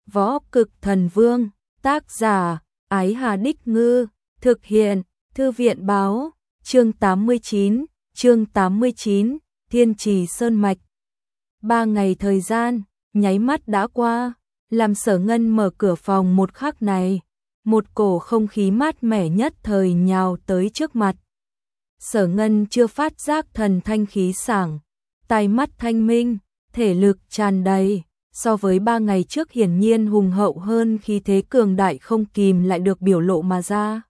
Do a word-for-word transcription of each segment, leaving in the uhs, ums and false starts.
Võ Cực Thần Vương, tác giả, Ái Hà Đích Ngư, thực hiện, Thư viện báo, chương tám mươi chín, chương tám mươi chín, Thiên Trì Sơn Mạch. Ba ngày thời gian, nháy mắt đã qua, làm Sở Ngân mở cửa phòng một khắc này, một cổ không khí mát mẻ nhất thời nhào tới trước mặt. Sở Ngân chưa phát giác thần thanh khí sảng, tai mắt thanh minh, thể lực tràn đầy, so với ba ngày trước hiển nhiên hùng hậu hơn, khí thế cường đại không kìm lại được biểu lộ mà ra.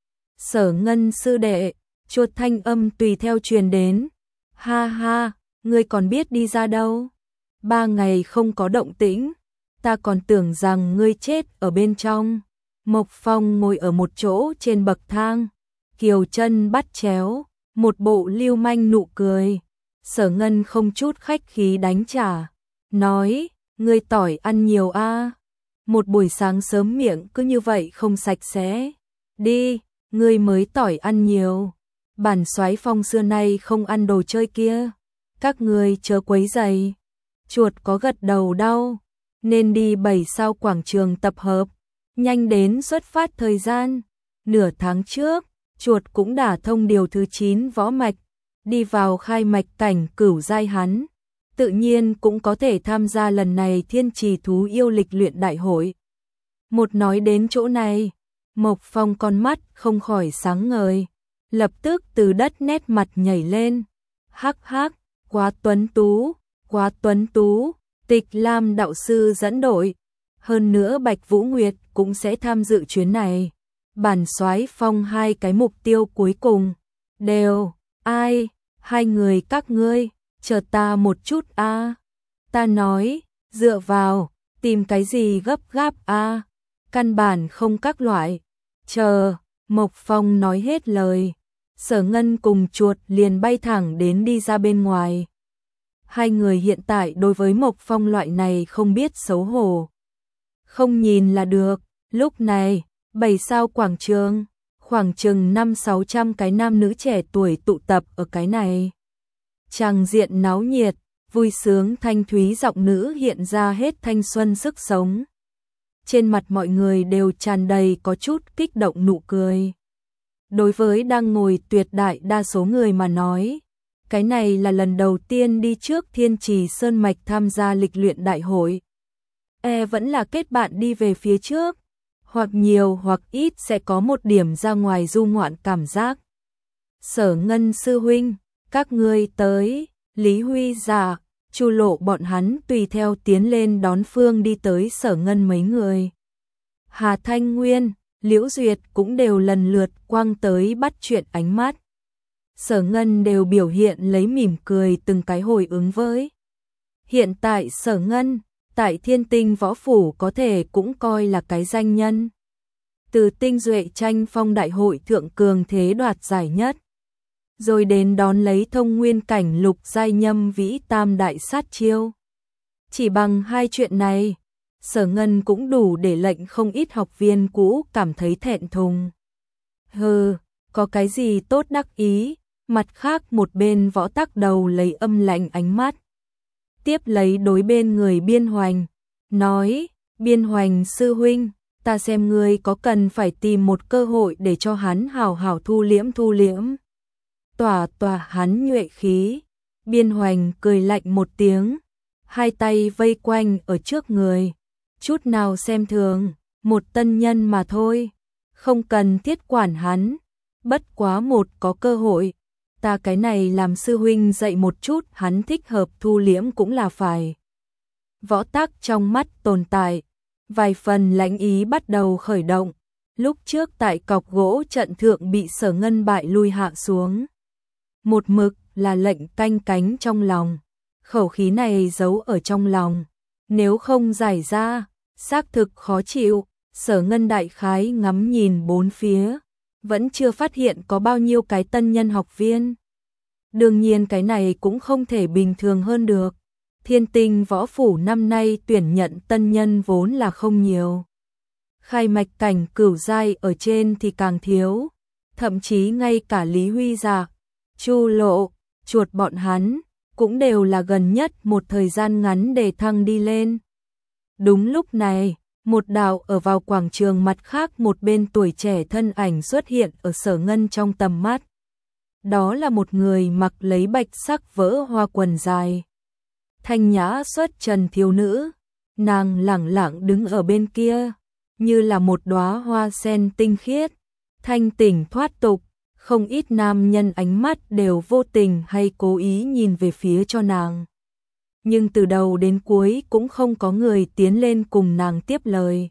Sở Ngân sư đệ, chuột thanh âm tùy theo truyền đến. Ha ha, ngươi còn biết đi ra đâu? Ba ngày không có động tĩnh, ta còn tưởng rằng ngươi chết ở bên trong. Mộc Phong ngồi ở một chỗ trên bậc thang, kiều chân bắt chéo, một bộ lưu manh nụ cười. Sở Ngân không chút khách khí đánh trả, nói, ngươi tỏi ăn nhiều a, à? Một buổi sáng sớm miệng cứ như vậy không sạch sẽ. Đi, ngươi mới tỏi ăn nhiều. Bản soái Phong xưa nay không ăn đồ chơi kia, các ngươi chớ quấy rầy. Chuột có gật đầu đau, nên đi bảy sao quảng trường tập hợp, nhanh đến xuất phát thời gian. Nửa tháng trước, chuột cũng đả thông điều thứ chín võ mạch, đi vào khai mạch cảnh cửu giai hắn, tự nhiên cũng có thể tham gia lần này Thiên Trì thú yêu lịch luyện đại hội. Một nói đến chỗ này, Mộc Phong con mắt không khỏi sáng ngời, lập tức từ đất nét mặt nhảy lên. Hắc hắc, quá tuấn tú, quá tuấn tú, Tịch Lam đạo sư dẫn đội, hơn nữa Bạch Vũ Nguyệt cũng sẽ tham dự chuyến này. Bản soái Phong hai cái mục tiêu cuối cùng đều, ai, hai người các ngươi, chờ ta một chút a. À. Ta nói, dựa vào, tìm cái gì gấp gáp a, à. Căn bản không các loại. Chờ, Mộc Phong nói hết lời, Sở Ngân cùng chuột liền bay thẳng đến đi ra bên ngoài. Hai người hiện tại đối với Mộc Phong loại này không biết xấu hổ, không nhìn là được. Lúc này, bảy sao quảng trường, khoảng chừng năm sáu trăm cái nam nữ trẻ tuổi tụ tập ở cái này. Tràng diện náo nhiệt, vui sướng thanh thúy giọng nữ hiện ra hết thanh xuân sức sống. Trên mặt mọi người đều tràn đầy có chút kích động nụ cười. Đối với đang ngồi tuyệt đại đa số người mà nói, cái này là lần đầu tiên đi trước Thiên Trì Sơn Mạch tham gia lịch luyện đại hội. E vẫn là kết bạn đi về phía trước, hoặc nhiều hoặc ít sẽ có một điểm ra ngoài du ngoạn cảm giác. Sở Ngân sư huynh, các ngươi tới. Lý Huy Dạ, Chu Lộ bọn hắn tùy theo tiến lên đón phương đi tới Sở Ngân mấy người. Hà Thanh Nguyên, Liễu Duyệt cũng đều lần lượt quăng tới bắt chuyện ánh mắt. Sở Ngân đều biểu hiện lấy mỉm cười từng cái hồi ứng với. Hiện tại Sở Ngân, tại Thiên Tinh Võ Phủ có thể cũng coi là cái danh nhân. Từ tinh duệ tranh phong đại hội thượng cường thế đoạt giải nhất, rồi đến đón lấy thông nguyên cảnh lục giai nhâm vĩ tam đại sát chiêu. Chỉ bằng hai chuyện này, Sở Ngân cũng đủ để lệnh không ít học viên cũ cảm thấy thẹn thùng. Hừ, có cái gì tốt đắc ý. Mặt khác một bên Võ Tắc Đầu lấy âm lạnh ánh mắt, tiếp lấy đối bên người Biên Hoành, nói, Biên Hoành sư huynh, ta xem ngươi có cần phải tìm một cơ hội để cho hắn hào hào thu liễm thu liễm. Tỏa tỏa hắn nhuệ khí. Biên Hoành cười lạnh một tiếng, hai tay vây quanh ở trước người, chút nào xem thường, một tân nhân mà thôi, không cần thiết quản hắn, bất quá một có cơ hội, ta cái này làm sư huynh dạy một chút hắn thích hợp thu liễm cũng là phải. Võ Tắc trong mắt tồn tại vài phần lãnh ý bắt đầu khởi động, lúc trước tại cọc gỗ trận thượng bị Sở Ngân bại lui hạ xuống. Một mực là lệnh canh cánh trong lòng, khẩu khí này giấu ở trong lòng, nếu không giải ra, xác thực khó chịu. Sở Ngân đại khái ngắm nhìn bốn phía, vẫn chưa phát hiện có bao nhiêu cái tân nhân học viên. Đương nhiên cái này cũng không thể bình thường hơn được. Thiên Tinh Võ Phủ năm nay tuyển nhận tân nhân vốn là không nhiều. Khai mạch cảnh cửu giai ở trên thì càng thiếu, thậm chí ngay cả Lý Huy Dạ, Chu Lộ, chuột bọn hắn cũng đều là gần nhất một thời gian ngắn để thăng đi lên. Đúng lúc này, Một đạo ở vào quảng trường mặt khác một bên tuổi trẻ thân ảnh xuất hiện ở Sở Ngân trong tầm mắt. Đó là một người mặc lấy bạch sắc vỡ hoa quần dài. Thanh nhã xuất trần thiếu nữ, nàng lẳng lặng đứng ở bên kia, như là một đóa hoa sen tinh khiết, thanh tỉnh thoát tục, không ít nam nhân ánh mắt đều vô tình hay cố ý nhìn về phía cho nàng. Nhưng từ đầu đến cuối cũng không có người tiến lên cùng nàng tiếp lời.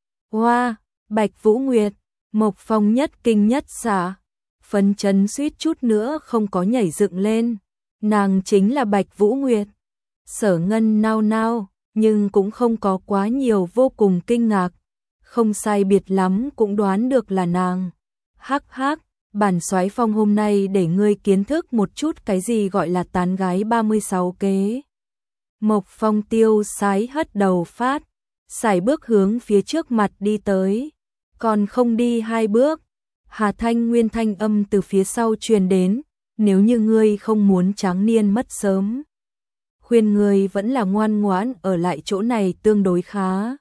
Hoa, Bạch Vũ Nguyệt, Mộc Phong nhất kinh nhất xạ, phấn chấn suýt chút nữa không có nhảy dựng lên. Nàng chính là Bạch Vũ Nguyệt. Sở Ngân nao nao, nhưng cũng không có quá nhiều vô cùng kinh ngạc. Không sai biệt lắm cũng đoán được là nàng. Hắc hắc, bản soái Phong hôm nay để ngươi kiến thức một chút cái gì gọi là tán gái ba mươi sáu kế. Mộc Phong tiêu sái hất đầu phát, sải bước hướng phía trước mặt đi tới. Còn không đi hai bước, Hà Thanh Nguyên thanh âm từ phía sau truyền đến, nếu như ngươi không muốn tráng niên mất sớm, khuyên ngươi vẫn là ngoan ngoãn ở lại chỗ này tương đối khá.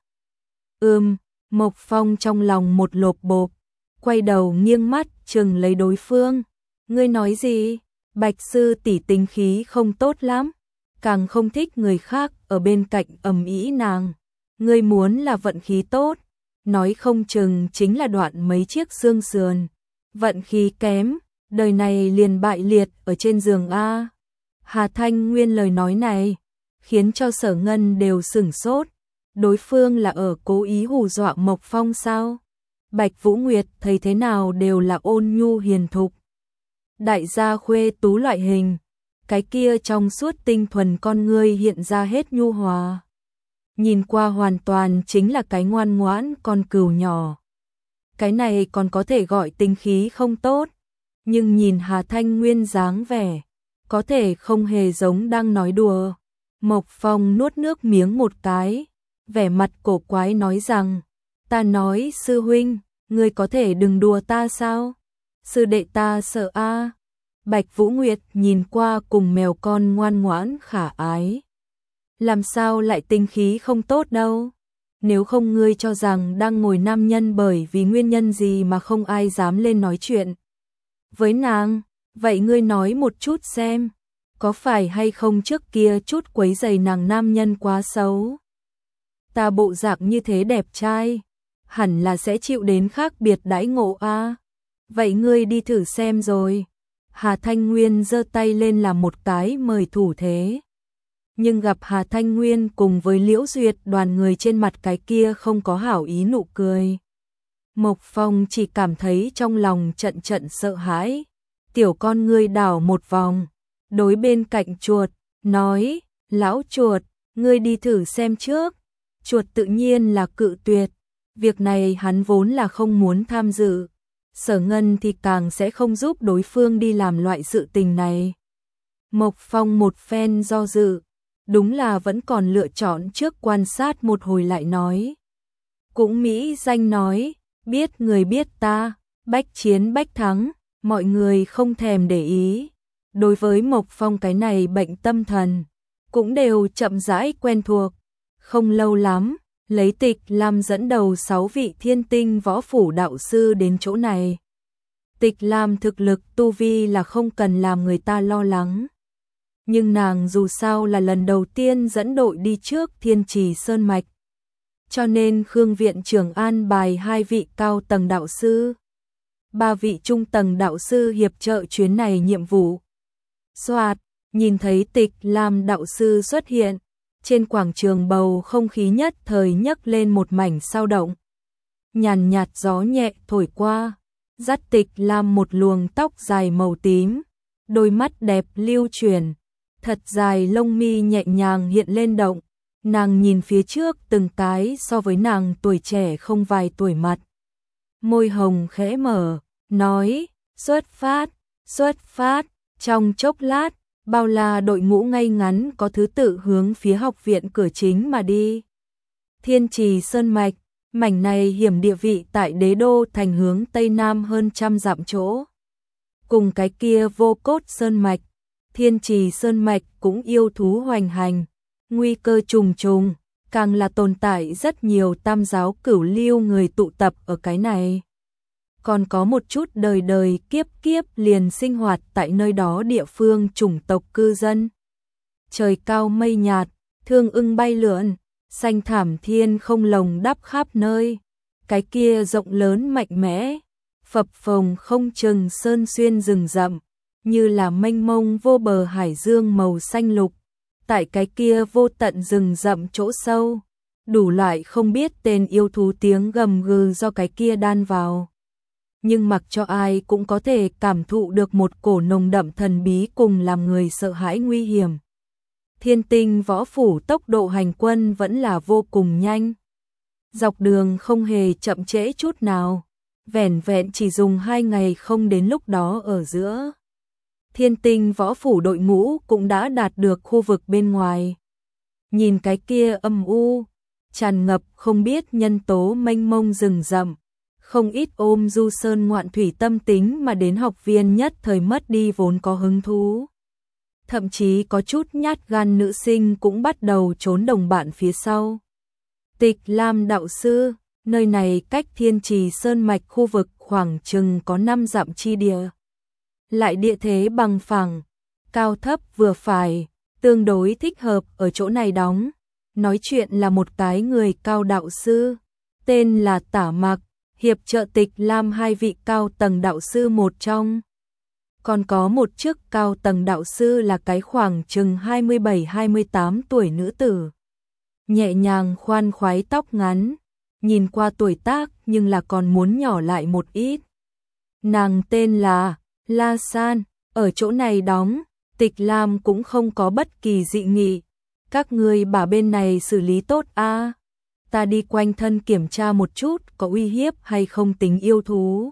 Ừm, Mộc Phong trong lòng một lộp bộp, quay đầu nghiêng mắt chừng lấy đối phương. Ngươi nói gì? Bạch sư tỷ tính khí không tốt lắm, càng không thích người khác ở bên cạnh ầm ĩ nàng. Ngươi muốn là vận khí tốt, nói không chừng chính là đoạn mấy chiếc xương sườn. Vận khí kém, đời này liền bại liệt ở trên giường a. Hà Thanh Nguyên lời nói này khiến cho Sở Ngân đều sửng sốt. Đối phương là ở cố ý hù dọa Mộc Phong sao? Bạch Vũ Nguyệt thấy thế nào đều là ôn nhu hiền thục, đại gia khuê tú loại hình, cái kia trong suốt tinh thuần con ngươi hiện ra hết nhu hòa. Nhìn qua hoàn toàn chính là cái ngoan ngoãn con cừu nhỏ. Cái này còn có thể gọi tính khí không tốt, nhưng nhìn Hà Thanh Nguyên dáng vẻ, có thể không hề giống đang nói đùa. Mộc Phong nuốt nước miếng một cái, vẻ mặt cổ quái nói rằng, ta nói sư huynh, ngươi có thể đừng đùa ta sao? Sư đệ ta sợ a. Bạch Vũ Nguyệt nhìn qua cùng mèo con ngoan ngoãn khả ái. Làm sao lại tinh khí không tốt đâu? Nếu không ngươi cho rằng đang ngồi nam nhân bởi vì nguyên nhân gì mà không ai dám lên nói chuyện với nàng, vậy ngươi nói một chút xem, có phải hay không trước kia chút quấy rầy nàng nam nhân quá xấu? Ta bộ dạng như thế đẹp trai, hẳn là sẽ chịu đến khác biệt đãi ngộ a. Vậy ngươi đi thử xem rồi. Hà Thanh Nguyên giơ tay lên làm một cái mời thủ thế. Nhưng gặp Hà Thanh Nguyên cùng với Liễu Duyệt đoàn người trên mặt cái kia không có hảo ý nụ cười. Mộc Phong chỉ cảm thấy trong lòng trận trận sợ hãi. Tiểu con ngươi đảo một vòng, đối bên cạnh chuột, nói, lão chuột, ngươi đi thử xem trước. Chuột tự nhiên là cự tuyệt, việc này hắn vốn là không muốn tham dự. Sở Ngân thì càng sẽ không giúp đối phương đi làm loại sự tình này. Mộc Phong một phen do dự, đúng là vẫn còn lựa chọn trước quan sát một hồi lại nói. Cũng mỹ danh nói, biết người biết ta, bách chiến bách thắng, mọi người không thèm để ý. Đối với Mộc Phong cái này bệnh tâm thần, cũng đều chậm rãi quen thuộc. Không lâu lắm, lấy Tịch Lam dẫn đầu sáu vị thiên tinh võ phủ đạo sư đến chỗ này. Tịch Lam thực lực tu vi là không cần làm người ta lo lắng. Nhưng nàng dù sao là lần đầu tiên dẫn đội đi trước Thiên Trì Sơn Mạch. Cho nên Khương Viện trưởng an bài hai vị cao tầng đạo sư, ba vị trung tầng đạo sư hiệp trợ chuyến này nhiệm vụ. Soạt, nhìn thấy Tịch Lam đạo sư xuất hiện, trên quảng trường bầu không khí nhất thời nhấc lên một mảnh sao động. Nhàn nhạt gió nhẹ thổi qua, dắt Tịch Lam một luồng tóc dài màu tím, đôi mắt đẹp lưu chuyển, thật dài lông mi nhẹ nhàng hiện lên động. Nàng nhìn phía trước từng cái so với nàng tuổi trẻ không vài tuổi mặt. Môi hồng khẽ mở, nói, xuất phát, xuất phát, trong chốc lát. Bao la đội ngũ ngay ngắn có thứ tự hướng phía học viện cửa chính mà đi. Thiên Trì Sơn Mạch, mảnh này hiểm địa vị tại đế đô thành hướng tây nam hơn trăm dặm chỗ. Cùng cái kia Vô Cốt Sơn Mạch, Thiên Trì Sơn Mạch cũng yêu thú hoành hành, nguy cơ trùng trùng, càng là tồn tại rất nhiều tam giáo cửu lưu người tụ tập ở cái này. Còn có một chút đời đời kiếp kiếp liền sinh hoạt tại nơi đó địa phương chủng tộc cư dân. Trời cao mây nhạt, thương ưng bay lượn, xanh thảm thiên không lồng đắp khắp nơi. Cái kia rộng lớn mạnh mẽ, phập phồng không chừng sơn xuyên rừng rậm, như là mênh mông vô bờ hải dương màu xanh lục. Tại cái kia vô tận rừng rậm chỗ sâu, đủ loại không biết tên yêu thú tiếng gầm gừ do cái kia đan vào. Nhưng mặc cho ai cũng có thể cảm thụ được một cổ nồng đậm thần bí cùng làm người sợ hãi nguy hiểm. Thiên Tinh Võ Phủ tốc độ hành quân vẫn là vô cùng nhanh. Dọc đường không hề chậm trễ chút nào, vẻn vẹn chỉ dùng hai ngày không đến lúc đó ở giữa. Thiên Tinh Võ Phủ đội ngũ cũng đã đạt được khu vực bên ngoài. Nhìn cái kia âm u, tràn ngập không biết nhân tố mênh mông rừng rậm, không ít ôm du sơn ngoạn thủy tâm tính mà đến học viên nhất thời mất đi vốn có hứng thú. Thậm chí có chút nhát gan nữ sinh cũng bắt đầu trốn đồng bạn phía sau. Tịch Lam đạo sư, nơi này cách Thiên Trì Sơn Mạch khu vực khoảng chừng có năm dặm chi địa. Lại địa thế bằng phẳng, cao thấp vừa phải, tương đối thích hợp ở chỗ này đóng. Nói chuyện là một cái người cao đạo sư, tên là Tả Mặc, hiệp trợ Tịch Lam hai vị cao tầng đạo sư một trong. Còn có một chức cao tầng đạo sư là cái khoảng chừng hai mươi bảy hai mươi tám tuổi nữ tử. Nhẹ nhàng khoan khoái tóc ngắn, nhìn qua tuổi tác nhưng là còn muốn nhỏ lại một ít. Nàng tên là La San, ở chỗ này đóng, Tịch Lam cũng không có bất kỳ dị nghị. Các ngươi bảo bên này xử lý tốt a, à? Ta đi quanh thân kiểm tra một chút có uy hiếp hay không tính yêu thú.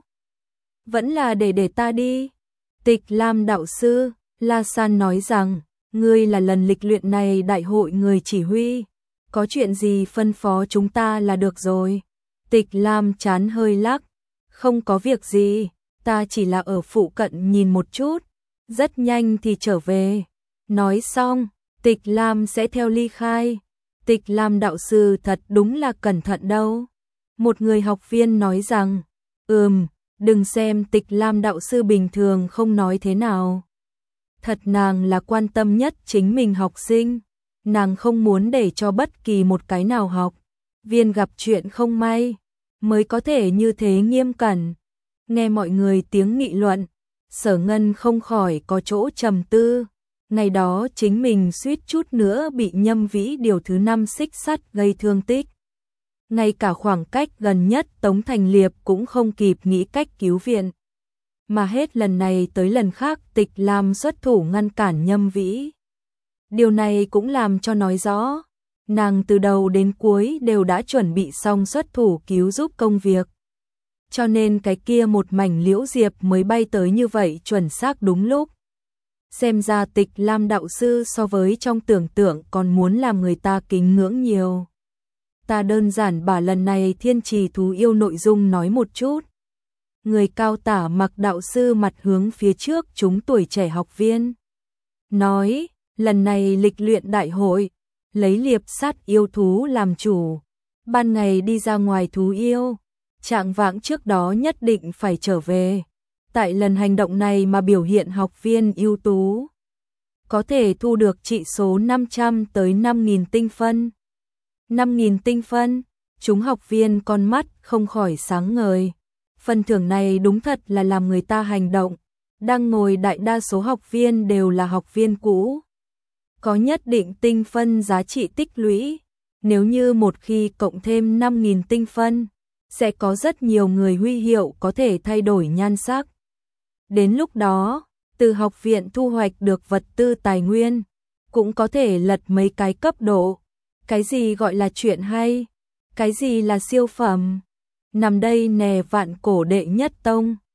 Vẫn là để để ta đi. Tịch Lam đạo sư, La San nói rằng, ngươi là lần lịch luyện này đại hội người chỉ huy, có chuyện gì phân phó chúng ta là được rồi. Tịch Lam chán hơi lắc, không có việc gì, ta chỉ là ở phụ cận nhìn một chút, rất nhanh thì trở về. Nói xong, Tịch Lam sẽ theo ly khai. Tịch Lam đạo sư thật đúng là cẩn thận đâu. Một người học viên nói rằng, ừm, đừng xem Tịch Lam đạo sư bình thường không nói thế nào. Thật nàng là quan tâm nhất chính mình học sinh. Nàng không muốn để cho bất kỳ một cái nào học viên gặp chuyện không may, mới có thể như thế nghiêm cẩn. Nghe mọi người tiếng nghị luận, Sở Ngân không khỏi có chỗ trầm tư. Ngày đó chính mình suýt chút nữa bị Nhâm Vĩ điều thứ năm xích sắt gây thương tích. Ngay cả khoảng cách gần nhất Tống Thành Liệp cũng không kịp nghĩ cách cứu viện. Mà hết lần này tới lần khác Tịch Lam xuất thủ ngăn cản Nhâm Vĩ. Điều này cũng làm cho nói rõ, nàng từ đầu đến cuối đều đã chuẩn bị xong xuất thủ cứu giúp công việc. Cho nên cái kia một mảnh liễu diệp mới bay tới như vậy chuẩn xác đúng lúc. Xem ra Tịch Lam đạo sư so với trong tưởng tượng còn muốn làm người ta kính ngưỡng nhiều. Ta đơn giản把lần này Thiên Trì thú yêu nội dung nói một chút. Người cao Tả Mặc đạo sư mặt hướng phía trước chúng tuổi trẻ học viên. Nói, lần này lịch luyện đại hội, lấy liệp sát yêu thú làm chủ. Ban ngày đi ra ngoài thú yêu, trạng vạng trước đó nhất định phải trở về. Tại lần hành động này mà biểu hiện học viên ưu tú, có thể thu được trị số năm trăm tới năm nghìn tinh phân. năm nghìn tinh phân, chúng học viên con mắt không khỏi sáng ngời. Phần thưởng này đúng thật là làm người ta hành động. Đang ngồi đại đa số học viên đều là học viên cũ, có nhất định tinh phân giá trị tích lũy. Nếu như một khi cộng thêm năm nghìn tinh phân, sẽ có rất nhiều người huy hiệu có thể thay đổi nhan sắc. Đến lúc đó, từ học viện thu hoạch được vật tư tài nguyên, cũng có thể lật mấy cái cấp độ. Cái gì gọi là chuyện hay? Cái gì là siêu phẩm? Nằm đây nè vạn cổ đệ nhất tông.